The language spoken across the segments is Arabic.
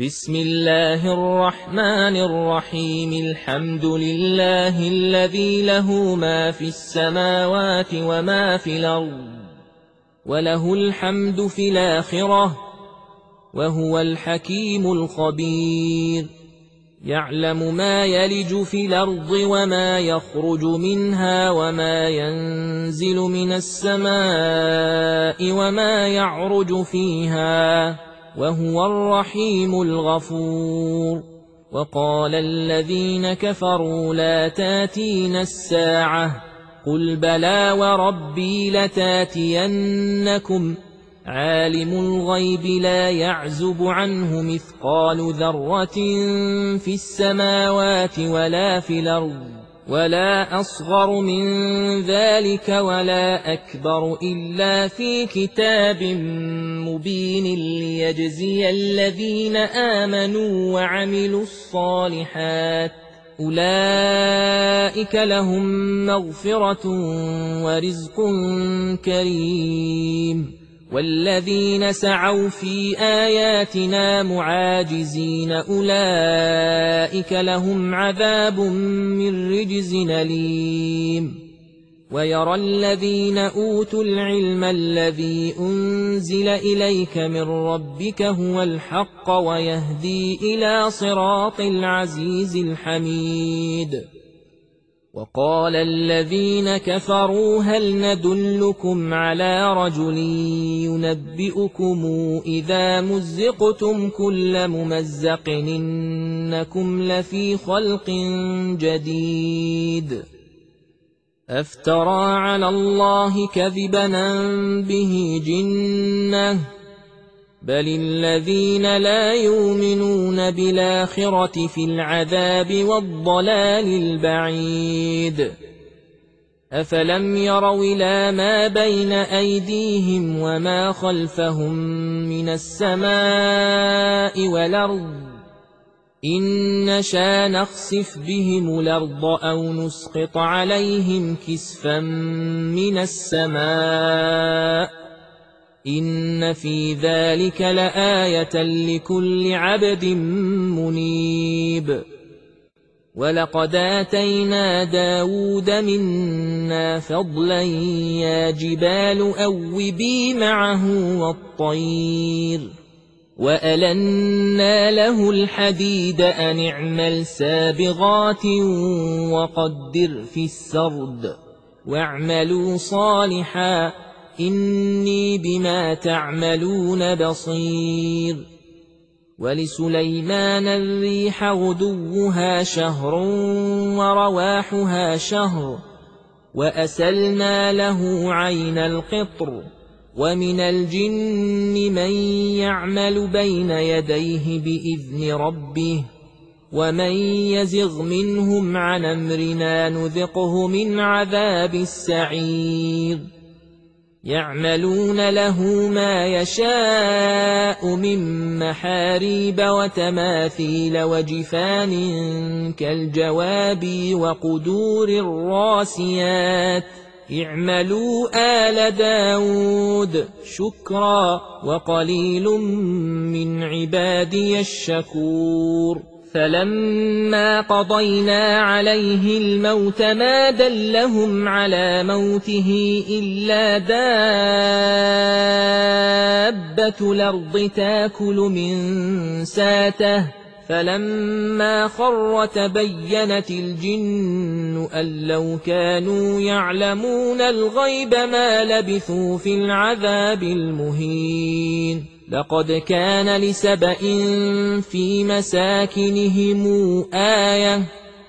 بسم الله الرحمن الرحيم. الحمد لله الذي له ما في السماوات وما في الأرض، وله الحمد في الآخرة، وهو الحكيم الخبير. يعلم ما يلج في الأرض وما يخرج منها وما ينزل من السماء وما يعرج فيها، وهو الرحيم الغفور. وقال الذين كفروا لا تاتينا الساعة، قل بلى وربي لتاتينكم، عالم الغيب لا يعزب عنه مثقال ذرة في السماوات ولا في الأرض، ولا أصغر من ذلك ولا أكبر إلا في كتاب مبين، ليجزي الذين آمنوا وعملوا الصالحات، أولئك لهم مغفرة ورزق كريم. والذين سعوا في آياتنا معاجزين أولئك لهم عذاب من رجز أليم. ويرى الذين أوتوا العلم الذي أنزل إليك من ربك هو الحق ويهدي إلى صراط العزيز الحميد. وقال الذين كفروا هل ندلكم على رجل ينبئكم إذا مزقتم كل ممزق إنكم لفي خلق جديد. أفترى على الله كذبا به جنة، بل الذين لا يؤمنون بالآخرة في العذاب والضلال البعيد. أفلم يروا إلى ما بين أيديهم وما خلفهم من السماء والأرض، إن نشأ نخسف بهم الأرض أو نسقط عليهم كسفا من السماء، إن في ذلك لآية لكل عبد منيب. ولقد آتينا داود منا فضلا يا جبال أوبي معه والطير، وألنا له الحديد أن اعمل سابغات وقدر في السرد، واعملوا صالحا إني بما تعملون بصير. ولسليمان الريح غدوها شهر ورواحها شهر، وأسلنا له عين القطر، ومن الجن من يعمل بين يديه بإذن ربه، ومن يزغ منهم عن أمرنا نذقه من عذاب السعير. يعملون له ما يشاء من محاريب وتماثيل وجفان كالجواب وقدور الراسيات، اعملوا آل داود شكرا وقليل من عبادي الشكور. فلما قضينا عليه الموت ما دلهم على موته إلا دابة الأرض تاكل من ساته، فلما خر تبينت الجن أن لو كانوا يعلمون الغيب ما لبثوا في العذاب المهين. لقد كان لسبإ في مساكنهم آية،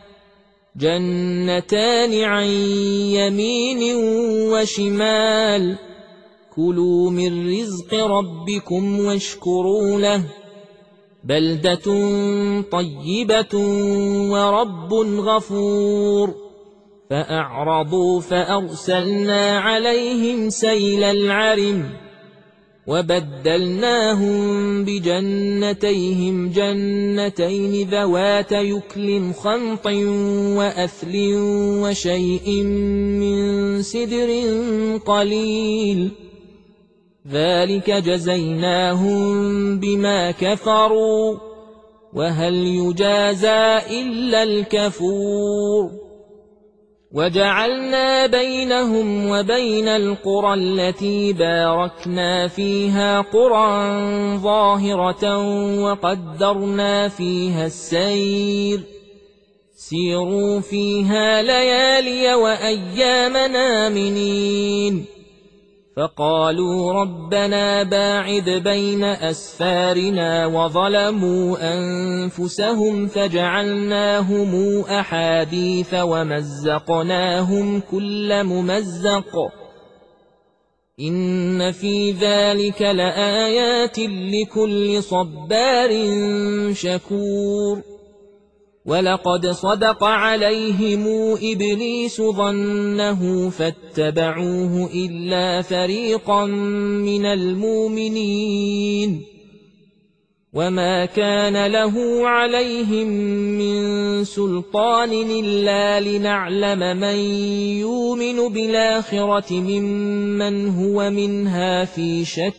جنتان عن يمين وشمال، كلوا من رزق ربكم واشكروا له، بلدة طيبة ورب غفور. فأعرضوا فأرسلنا عليهم سيل العرم، وبدلناهم بجنتيهم جنتين ذوات يكل خمط وأثل وشيء من سدر قليل، ذلك جزيناهم بما كفروا وهل يجازى إلا الكفور وجعلنا بينهم وبين القرى التي باركنا فيها قرى ظاهرة وقدرنا فيها السير سيروا فيها ليالي وأياما آمنين فقالوا ربنا باعد بين أسفارنا وظلموا أنفسهم فجعلناهم أحاديث ومزقناهم كل ممزق إن في ذلك لآيات لكل صبار شكور ولقد صدق عليهم إبليس ظنه فاتبعوه إلا فريقا من المؤمنين وما كان له عليهم من سلطان إلا لنعلم من يؤمن بالآخرة ممن هو منها في شك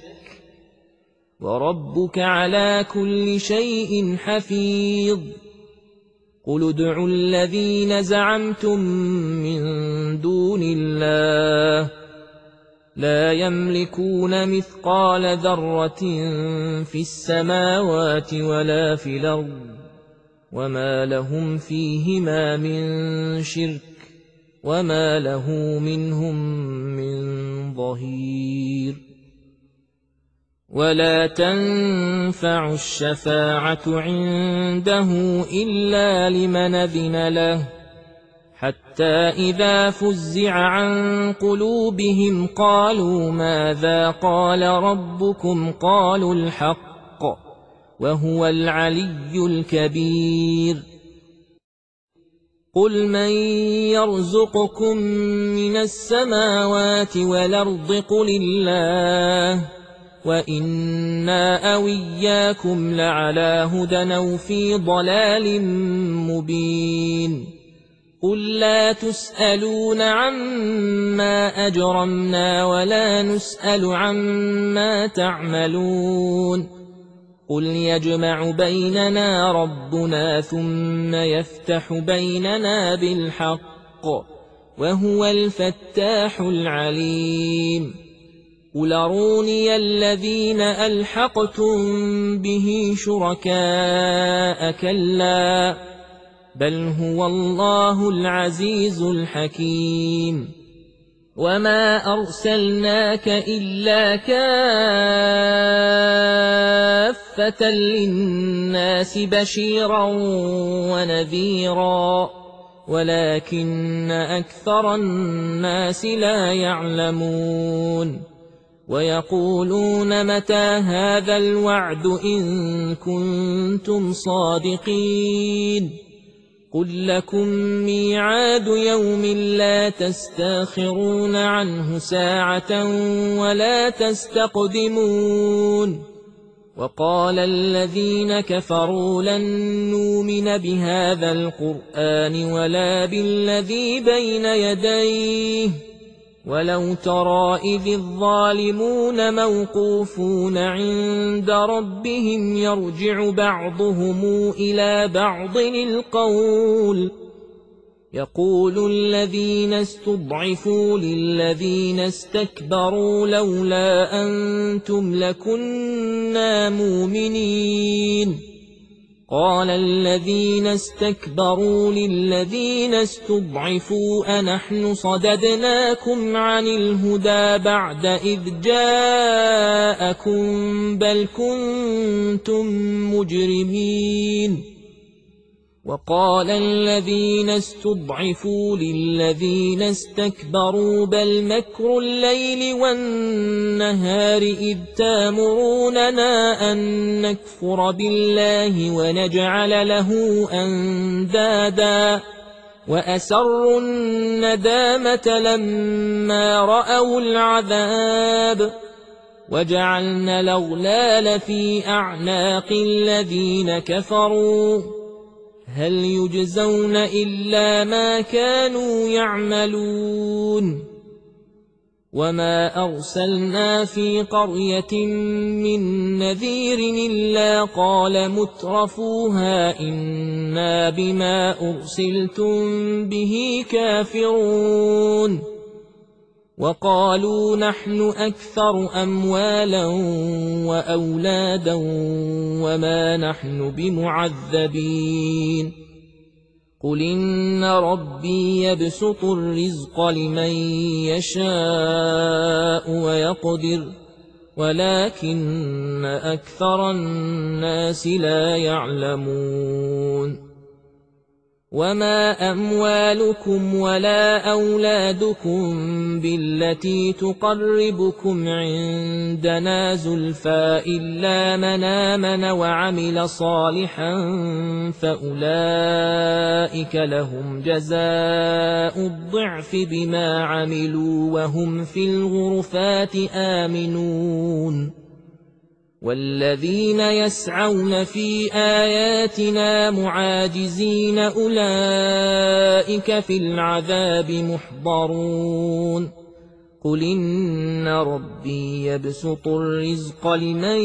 وربك على كل شيء حفيظ قل ادعوا الذين زعمتم من دون الله لا يملكون مثقال ذرة في السماوات ولا في الأرض وما لهم فيهما من شرك وما له منهم من ظهير ولا تنفع الشفاعة عنده إلا لمن أذن له حتى إذا فزع عن قلوبهم قالوا ماذا قال ربكم قالوا الحق وهو العلي الكبير قل من يرزقكم من السماوات والأرض قل الله وإنا أو إياكم لعلى هدى أو في ضلال مبين قل لا تسألون عما أجرمنا ولا نسأل عما تعملون قل يجمع بيننا ربنا ثم يفتح بيننا بالحق وهو الفتاح العليم قل أروني الذين ألحقتم به شركاء كلا بل هو الله العزيز الحكيم وما أرسلناك إلا كافة للناس بشيرا ونذيرا ولكن أكثر الناس لا يعلمون ويقولون متى هذا الوعد إن كنتم صادقين قل لكم ميعاد يوم لا تستاخرون عنه ساعة ولا تستقدمون وقال الذين كفروا لن نؤمن بهذا القرآن ولا بالذي بين يديه ولو ترى إذ الظالمون موقوفون عند ربهم يرجع بعضهم إلى بعض القول يقول الذين استضعفوا للذين استكبروا لولا أنتم لكنا مؤمنين قال الذين استكبروا للذين استضعفوا أنحن صددناكم عن الهدى بعد إذ جاءكم بل كنتم مجرمين وقال الذين استضعفوا للذين استكبروا بل مكر الليل والنهار إذ تامروننا أن نكفر بالله ونجعل له أندادا وأسروا الندامة لما رأوا العذاب وجعلنا الأغلال في أعناق الذين كفروا هل يجزون إلا ما كانوا يعملون وما أرسلنا في قرية من نذير إلا قال مترفوها إنا بما أرسلتم به كافرون وقالوا نحن أكثر أموالا وأولادا وما نحن بمعذبين قل إن ربي يبسط الرزق لمن يشاء ويقدر ولكن أكثر الناس لا يعلمون وما أموالكم ولا أولادكم بالتي تقربكم عندنا زلفى إلا من آمن وعمل صالحا فأولئك لهم جزاء الضعف بما عملوا وهم في الغرفات آمنون والذين يسعون في آياتنا معاجزين أولئك في العذاب محضرون قل إن ربي يبسط الرزق لمن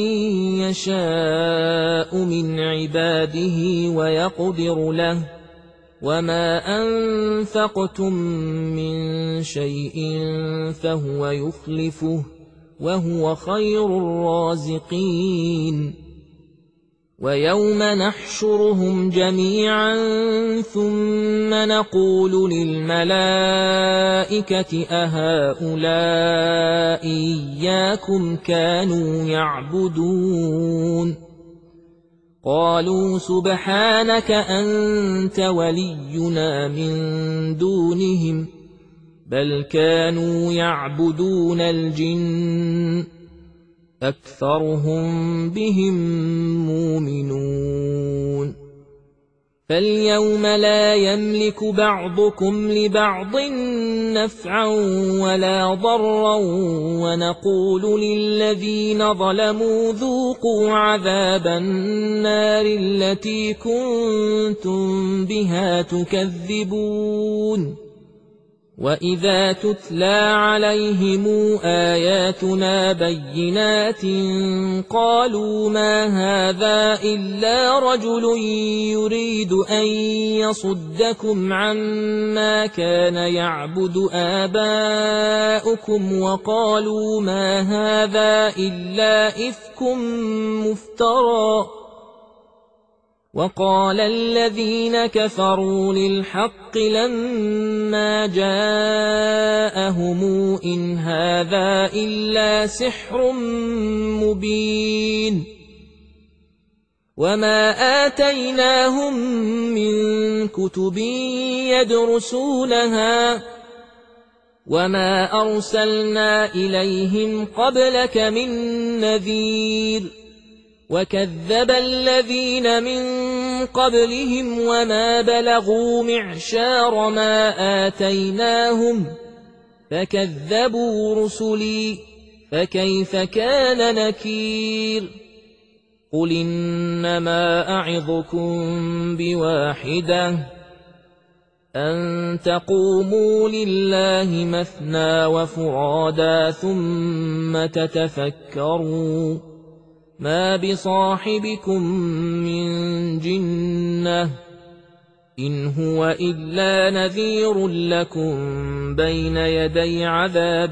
يشاء من عباده ويقدر له وما أنفقتم من شيء فهو يخلفه وهو خير الرازقين ويوم نحشرهم جميعا ثم نقول للملائكة أهؤلاء إياكم كانوا يعبدون قالوا سبحانك أنت ولينا من دونهم بل كانوا يعبدون الجن أكثرهم بهم مؤمنون فاليوم لا يملك بعضكم لبعض نفعا ولا ضرا ونقول للذين ظلموا ذوقوا عذاب النار التي كنتم بها تكذبون وإذا تتلى عليهم آياتنا بينات قالوا ما هذا إلا رجل يريد أن يصدكم عما كان يعبد آباؤكم وقالوا ما هذا إلا إفك مفترى وقال الذين كفروا للحق لما جاءهم إن هذا إلا سحر مبين وما آتيناهم من كتب يدرسونها وما أرسلنا إليهم قبلك من نذير وكذب الذين من قبلهم وما بلغوا معشار ما آتيناهم فكذبوا رسلي فكيف كان نكير قل إنما أعظكم بواحدة أن تقوموا لله مثنى وفرادا ثم تتفكروا ما بصاحبكم من جنة إن هو إلا نذير لكم بين يدي عذاب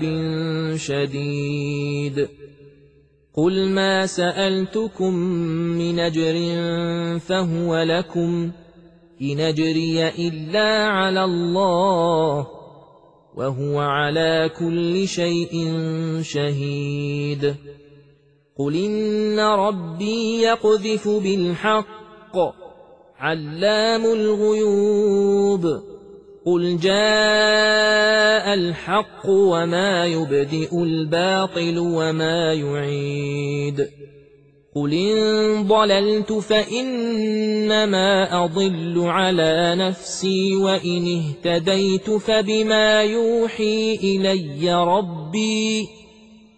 شديد قل ما سألتكم من أجر فهو لكم إن أجري إلا على الله وهو على كل شيء شهيد قل إن ربي يقذف بالحق علام الغيوب قل جاء الحق وما يبدئ الباطل وما يعيد قل إن ضللت فإنما أضل على نفسي وإن اهتديت فبما يوحي إلي ربي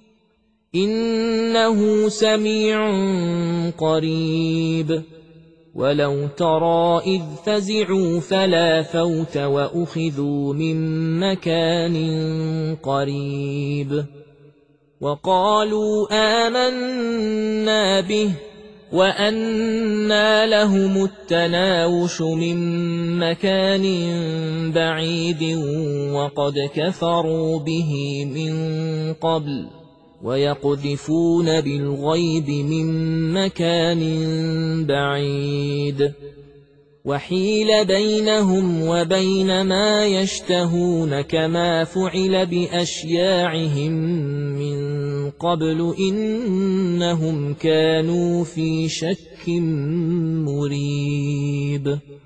إنه سميع قريب ولو ترى إذ فزعوا فلا فوت وأخذوا من مكان قريب وقالوا آمنا به وأنى لهم التناوش من مكان بعيد وقد كفروا به من قبل ويقذفون بالغيب من مكان بعيد وحيل بينهم وبين ما يشتهون كما فعل بأشياعهم من قبل إنهم كانوا في شك مريب